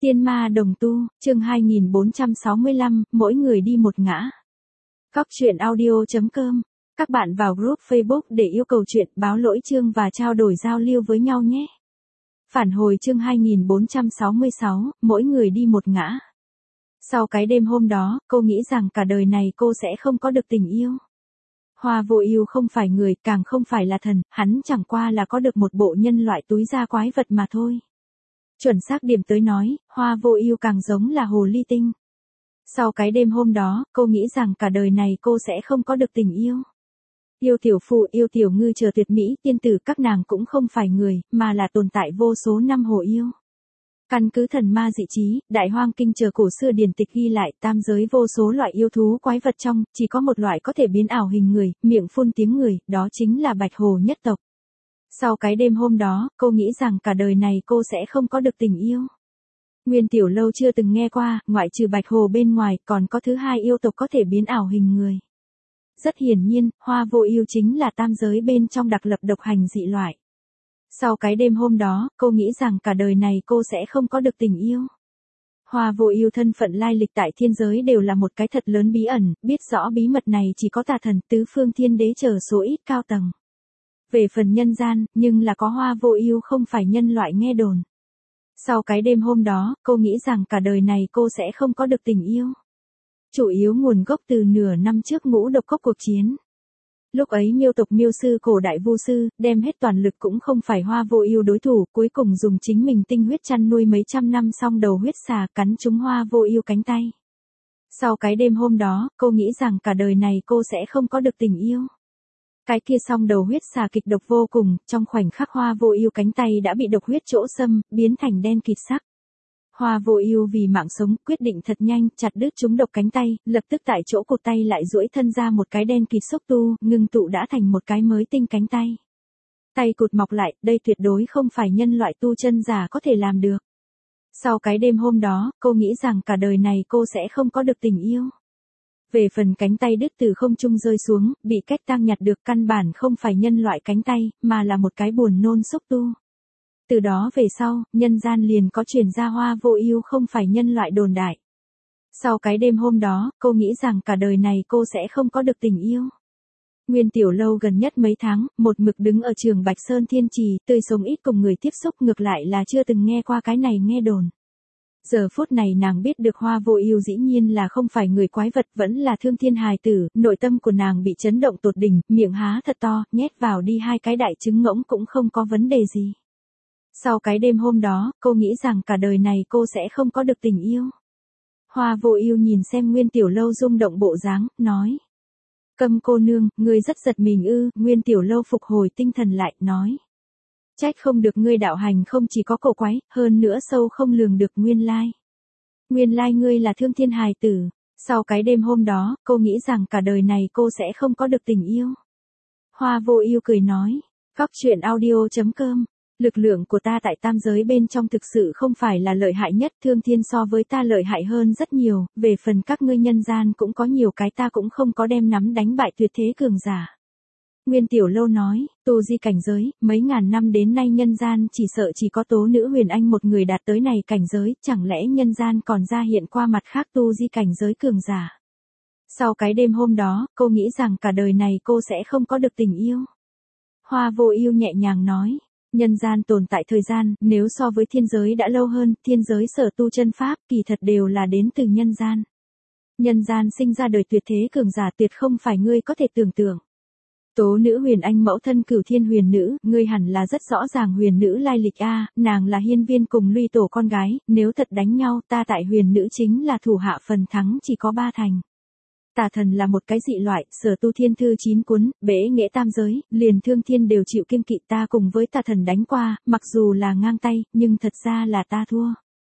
Tiên ma đồng tu, chương 2465, mỗi người đi một ngã. Góc truyện audio.com. Các bạn vào group Facebook để yêu cầu chuyện, báo lỗi chương và trao đổi giao lưu với nhau nhé. Phản hồi chương 2466, mỗi người đi một ngã. Sau cái đêm hôm đó, cô nghĩ rằng cả đời này cô sẽ không có được tình yêu. Hoa Vô Ưu không phải người, càng không phải là thần, hắn chẳng qua là có được một bộ nhân loại túi da quái vật mà thôi. Chuẩn xác điểm tới nói, Hoa Vô Ưu càng giống là hồ ly tinh. Sau cái đêm hôm đó, cô nghĩ rằng cả đời này cô sẽ không có được tình yêu. Yêu tiểu phụ, yêu tiểu ngư chờ tuyệt mỹ tiên tử, các nàng cũng không phải người, mà là tồn tại vô số năm hồ yêu. Căn cứ thần ma dị trí, Đại Hoang Kinh chờ cổ xưa điển tịch ghi lại, tam giới vô số loại yêu thú quái vật trong, chỉ có một loại có thể biến ảo hình người, miệng phun tiếng người, đó chính là Bạch Hồ nhất tộc. Sau cái đêm hôm đó, cô nghĩ rằng cả đời này cô sẽ không có được tình yêu. Nguyên Tiểu Lâu chưa từng nghe qua, ngoại trừ Bạch Hồ bên ngoài, còn có thứ hai yêu tộc có thể biến ảo hình người. Rất hiển nhiên, Hoa Vô Ưu chính là tam giới bên trong đặc lập độc hành dị loại. Sau cái đêm hôm đó, cô nghĩ rằng cả đời này cô sẽ không có được tình yêu. Hoa Vô Ưu thân phận lai lịch tại thiên giới đều là một cái thật lớn bí ẩn, biết rõ bí mật này chỉ có tà thần, tứ phương thiên đế chờ số ít cao tầng. Về phần nhân gian, nhưng là có Hoa Vô Ưu không phải nhân loại nghe đồn. Sau cái đêm hôm đó, cô nghĩ rằng cả đời này cô sẽ không có được tình yêu. Chủ yếu nguồn gốc từ nửa năm trước Ngũ Độc Cốc cuộc chiến. Lúc ấy Miêu tộc Miêu sư cổ đại vu sư, đem hết toàn lực cũng không phải Hoa Vô Ưu đối thủ, cuối cùng dùng chính mình tinh huyết chăn nuôi mấy trăm năm xong đầu huyết xà cắn trúng Hoa Vô Ưu cánh tay. Sau cái đêm hôm đó, cô nghĩ rằng cả đời này cô sẽ không có được tình yêu. Cái kia song đầu huyết xà kịch độc vô cùng, trong khoảnh khắc Hoa Vô Ưu cánh tay đã bị độc huyết chỗ xâm, biến thành đen kịt sắc. Hoa Vô Ưu vì mạng sống, quyết định thật nhanh, chặt đứt chúng độc cánh tay, lập tức tại chỗ cụt tay lại duỗi thân ra một cái đen kịt xúc tu, ngưng tụ đã thành một cái mới tinh cánh tay. Tay cụt mọc lại, đây tuyệt đối không phải nhân loại tu chân giả có thể làm được. Sau cái đêm hôm đó, cô nghĩ rằng cả đời này cô sẽ không có được tình yêu. Về phần cánh tay đứt từ không trung rơi xuống, bị cách tang nhặt được, căn bản không phải nhân loại cánh tay, mà là một cái buồn nôn xúc tu. Từ đó về sau, nhân gian liền có truyền ra Hoa Vô Ưu không phải nhân loại đồn đại. Sau cái đêm hôm đó, cô nghĩ rằng cả đời này cô sẽ không có được tình yêu. Nguyên Tiểu Lâu gần nhất mấy tháng, một mực đứng ở trường Bạch Sơn Thiên Trì, tươi sống ít cùng người tiếp xúc, ngược lại là chưa từng nghe qua cái này nghe đồn. Giờ phút này nàng biết được Hoa Vô Ưu dĩ nhiên là không phải người quái vật, vẫn là thương thiên hài tử, nội tâm của nàng bị chấn động tột đỉnh, miệng há thật to, nhét vào đi hai cái đại trứng ngỗng cũng không có vấn đề gì. Sau cái đêm hôm đó, cô nghĩ rằng cả đời này cô sẽ không có được tình yêu. Hoa Vô Ưu nhìn xem Nguyên Tiểu Lâu rung động bộ dáng, nói: "Câm cô nương, ngươi rất giật mình ư?" Nguyên Tiểu Lâu phục hồi tinh thần lại, nói: "Trách không được ngươi đạo hành không chỉ có cổ quái, hơn nữa sâu không lường được, nguyên lai. Nguyên lai ngươi là thương thiên hài tử." Sau cái đêm hôm đó, cô nghĩ rằng cả đời này cô sẽ không có được tình yêu. Hoa Vô Ưu cười nói: "Góc truyện audio.com. Lực lượng của ta tại tam giới bên trong thực sự không phải là lợi hại nhất, thương thiên so với ta lợi hại hơn rất nhiều, về phần các ngươi nhân gian cũng có nhiều cái ta cũng không có đem nắm đánh bại tuyệt thế cường giả." Nguyên Tiểu Lâu nói: "Tu di cảnh giới, mấy ngàn năm đến nay nhân gian chỉ sợ chỉ có Tố Nữ Huyền Anh một người đạt tới này cảnh giới, chẳng lẽ nhân gian còn ra hiện qua mặt khác tu di cảnh giới cường giả?" Sau cái đêm hôm đó, cô nghĩ rằng cả đời này cô sẽ không có được tình yêu. Hoa Vô Ưu nhẹ nhàng nói: "Nhân gian tồn tại thời gian, nếu so với thiên giới đã lâu hơn, thiên giới sở tu chân pháp, kỳ thật đều là đến từ nhân gian. Nhân gian sinh ra đời tuyệt thế cường giả tuyệt không phải ngươi có thể tưởng tượng. Tố Nữ Huyền Anh mẫu thân Cửu Thiên Huyền Nữ, ngươi hẳn là rất rõ ràng Huyền Nữ lai lịch a, nàng là Hiên Viên cùng Luy Tổ con gái, nếu thật đánh nhau, ta tại Huyền Nữ chính là thủ hạ, phần thắng chỉ có 3 thành. Tà thần là một cái dị loại, sở tu thiên thư 9 cuốn, bể nghệ tam giới, liền thương thiên đều chịu kiêng kỵ, ta cùng với tà thần đánh qua, mặc dù là ngang tay, nhưng thật ra là ta thua.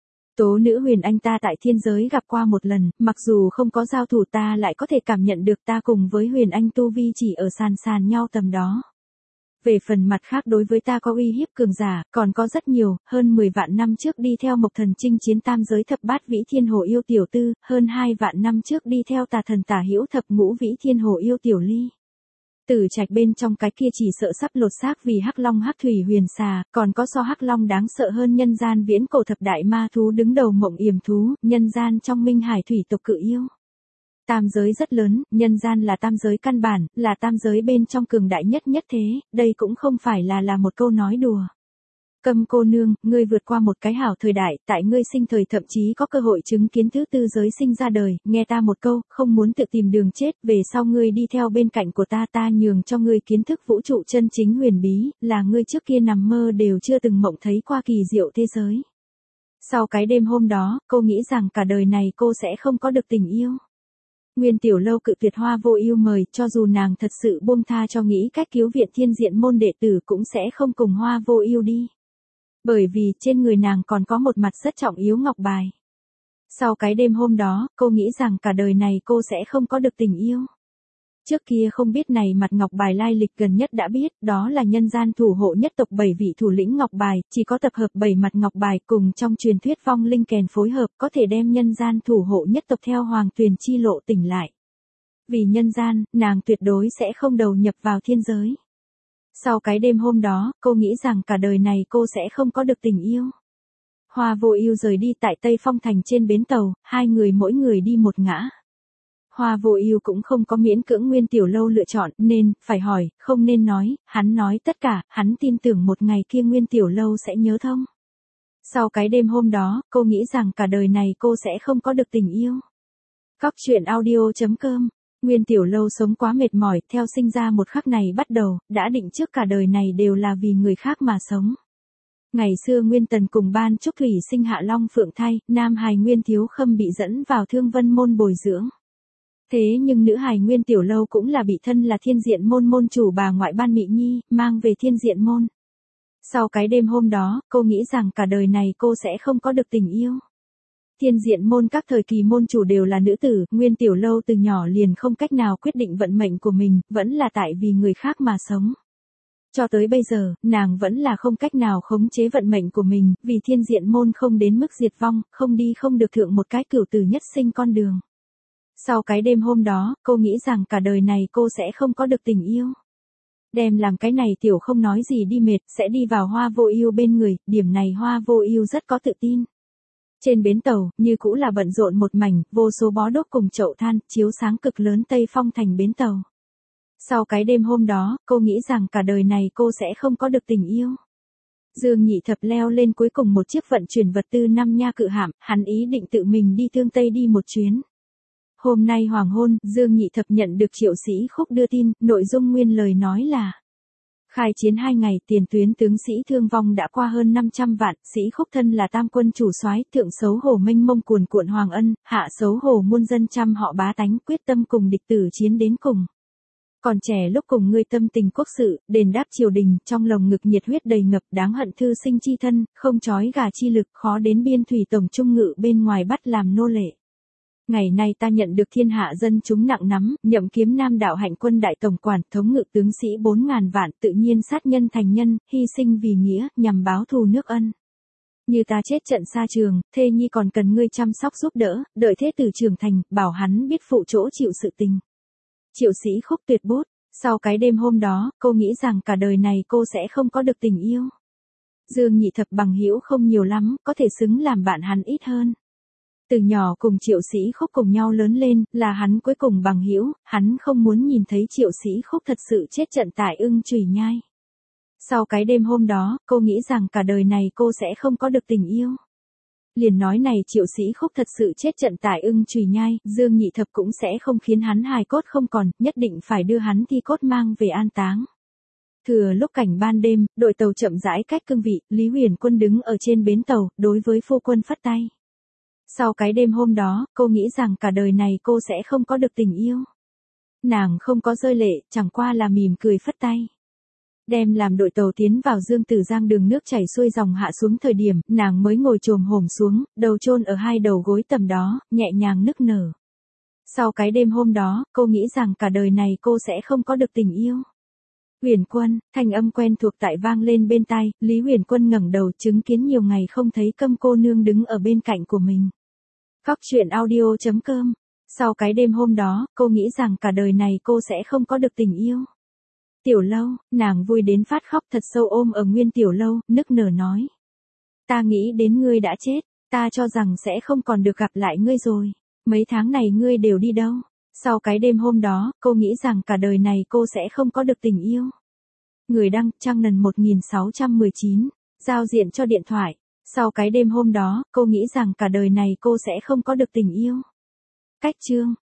Tố Nữ Huyền Anh ta tại thiên giới gặp qua một lần, mặc dù không có giao thủ ta lại có thể cảm nhận được ta cùng với Huyền Anh tu vi chỉ ở sàn nhau tầm đó. Về phần mặt khác đối với ta có uy hiếp cường giả, còn có rất nhiều, hơn 10 vạn năm trước đi theo Mộc Thần chinh chiến tam giới thập bát vĩ thiên hồ yêu tiểu tư, hơn 2 vạn năm trước đi theo tà thần tả hữu thập ngũ vĩ thiên hồ yêu tiểu ly. Tử Trạch bên trong cái kia chỉ sợ sắp lột xác vì Hắc Long Hắc Thủy Huyền Xà, còn có so Hắc Long đáng sợ hơn nhân gian viễn cổ thập đại ma thú đứng đầu Mộng Yểm thú, nhân gian trong Minh Hải thủy tộc cự yêu. Tam giới rất lớn, nhân gian là tam giới căn bản, là tam giới bên trong cường đại nhất nhất thế, đây cũng không phải là một câu nói đùa. Câm cô nương, ngươi vượt qua một cái hảo thời đại, tại ngươi sinh thời thậm chí có cơ hội chứng kiến thứ tư giới sinh ra đời, nghe ta một câu, không muốn tự tìm đường chết, về sau ngươi đi theo bên cạnh của ta nhường cho ngươi kiến thức vũ trụ chân chính huyền bí, là ngươi trước kia nằm mơ đều chưa từng mộng thấy qua kỳ diệu thế giới. Sau cái đêm hôm đó, cô nghĩ rằng cả đời này cô sẽ không có được tình yêu. Nguyên Tiểu Lâu cự tuyệt Hoa Vô Ưu mời, cho dù nàng thật sự buông tha cho nghĩ cách cứu viện thiên diện môn đệ tử cũng sẽ không cùng Hoa Vô Ưu đi. Bởi vì trên người nàng còn có một mặt rất trọng yếu ngọc bài. Sau cái đêm hôm đó, cô nghĩ rằng cả đời này cô sẽ không có được tình yêu. Trước kia không biết này mặt ngọc bài lai lịch gần nhất đã biết, đó là nhân gian thủ hộ nhất tộc 7 vị thủ lĩnh ngọc bài, chỉ có tập hợp 7 mặt ngọc bài cùng trong truyền thuyết vong linh kèn phối hợp có thể đem nhân gian thủ hộ nhất tộc theo hoàng tuyền chi lộ tỉnh lại. Vì nhân gian, nàng tuyệt đối sẽ không đầu nhập vào thiên giới. Sau cái đêm hôm đó, cô nghĩ rằng cả đời này cô sẽ không có được tình yêu. Hoa Vô Ưu rời đi tại Tây Phong Thành trên bến tàu, hai người mỗi người đi một ngã. Hoa Vô Ưu cũng không có miễn cưỡng Nguyên Tiểu Lâu lựa chọn, nên phải hỏi, không nên nói, hắn nói tất cả, hắn tin tưởng một ngày kia Nguyên Tiểu Lâu sẽ nhớ thông. Sau cái đêm hôm đó, cô nghĩ rằng cả đời này cô sẽ không có được tình yêu. Cóc truyện audio.com. Nguyên Tiểu Lâu sống quá mệt mỏi, theo sinh ra một khắc này bắt đầu, đã định trước cả đời này đều là vì người khác mà sống. Ngày xưa Nguyên Tần cùng Ban Trúc Thủy sinh hạ Long Phượng thai, nam hài Nguyên Thiếu Khâm bị dẫn vào Thương Vân môn bồi dưỡng. Thế nhưng nữ hài Nguyên Tiểu Lâu cũng là bị thân là Thiên Diện môn môn chủ bà ngoại Ban Mị Nhi, mang về Thiên Diện môn. Sau cái đêm hôm đó, cô nghĩ rằng cả đời này cô sẽ không có được tình yêu. Thiên Diện môn các thời kỳ môn chủ đều là nữ tử, Nguyên Tiểu Lâu từ nhỏ liền không cách nào quyết định vận mệnh của mình, vẫn là tại vì người khác mà sống. Cho tới bây giờ, nàng vẫn là không cách nào khống chế vận mệnh của mình, vì Thiên Diện môn không đến mức diệt vong, không đi không được thượng một cái cửu tử nhất sinh con đường. Sau cái đêm hôm đó, cô nghĩ rằng cả đời này cô sẽ không có được tình yêu. Đem làm cái này tiểu không nói gì đi mệt, sẽ đi vào Hoa Vô Ưu bên người, điểm này Hoa Vô Ưu rất có tự tin. Trên bến tàu, như cũ là bận rộn một mảnh, vô số bó đuốc cùng chậu than, chiếu sáng cực lớn Tây Phong Thành bến tàu. Sau cái đêm hôm đó, cô nghĩ rằng cả đời này cô sẽ không có được tình yêu. Dương Nhị Thập leo lên cuối cùng một chiếc vận chuyển vật tư 5 nha cự hạm, hắn ý định tự mình đi Thương Tây đi một chuyến. Hôm nay hoàng hôn, Dương Nhị Thập nhận được Triệu Sĩ Khúc đưa tin, nội dung nguyên lời nói là: khai chiến 2 ngày, tiền tuyến tướng sĩ thương vong đã qua hơn 500 vạn, Sĩ Khúc thân là tam quân chủ soái, thượng xấu hổ mênh mông cuồn cuộn hoàng ân, hạ xấu hổ muôn dân trăm họ bá tánh, quyết tâm cùng địch tử chiến đến cùng. Còn trẻ lúc cùng ngươi tâm tình quốc sự, đền đáp triều đình, trong lồng ngực nhiệt huyết đầy ngập, đáng hận thư sinh chi thân, không trói gà chi lực, khó đến biên thủy tổng trung ngự bên ngoài bắt làm nô lệ. Ngày nay ta nhận được thiên hạ dân chúng nặng nắm, nhậm kiếm nam đạo hạnh quân đại tổng quản, thống ngự tướng sĩ 4.000 vạn, tự nhiên sát nhân thành nhân, hy sinh vì nghĩa, nhằm báo thù nước ân. Như ta chết trận xa trường, thê nhi còn cần ngươi chăm sóc giúp đỡ, đợi thế tử trưởng thành, bảo hắn biết phụ chỗ chịu sự tình. Triệu Sĩ Khúc tuyệt bút. Sau cái đêm hôm đó, cô nghĩ rằng cả đời này cô sẽ không có được tình yêu. Dương Nhị Thập bằng hữu không nhiều lắm, có thể xứng làm bạn hắn ít hơn. Từ nhỏ cùng Triệu Sĩ Khúc cùng nhau lớn lên, là hắn cuối cùng bằng hữu, hắn không muốn nhìn thấy Triệu Sĩ Khúc thật sự chết trận tại Ưng Chùy Nhai. Sau cái đêm hôm đó, cô nghĩ rằng cả đời này cô sẽ không có được tình yêu. Liền nói này Triệu Sĩ Khúc thật sự chết trận tại Ưng Chùy Nhai, Dương Nhị Thập cũng sẽ không khiến hắn hài cốt không còn, nhất định phải đưa hắn thi cốt mang về an táng. Thừa lúc cảnh ban đêm, đội tàu chậm rãi cách cương vị, Lý Huyền Quân đứng ở trên bến tàu, đối với phu quân phất tay. Sau cái đêm hôm đó, cô nghĩ rằng cả đời này cô sẽ không có được tình yêu. Nàng không có rơi lệ, chẳng qua là mỉm cười phất tay. Đem làm đội tàu tiến vào Dương Tử Giang đường nước chảy xuôi dòng hạ xuống thời điểm, nàng mới ngồi chồm hổm xuống, đầu chôn ở hai đầu gối tầm đó, nhẹ nhàng nức nở. Sau cái đêm hôm đó, cô nghĩ rằng cả đời này cô sẽ không có được tình yêu. Huyền Quân, thanh âm quen thuộc tại vang lên bên tai, Lý Huyền Quân ngẩng đầu chứng kiến nhiều ngày không thấy Câm cô nương đứng ở bên cạnh của mình. Cóc truyện audio.com. Sau cái đêm hôm đó, cô nghĩ rằng cả đời này cô sẽ không có được tình yêu. Tiểu Lâu, nàng vui đến phát khóc thật sâu ôm ở Nguyên Tiểu Lâu, nức nở nói. Ta nghĩ đến ngươi đã chết, ta cho rằng sẽ không còn được gặp lại ngươi rồi. Mấy tháng này ngươi đều đi đâu? Sau cái đêm hôm đó, cô nghĩ rằng cả đời này cô sẽ không có được tình yêu. Người đăng, Trang Nần 1619, giao diện cho điện thoại. Sau cái đêm hôm đó, cô nghĩ rằng cả đời này cô sẽ không có được tình yêu. Cách chương.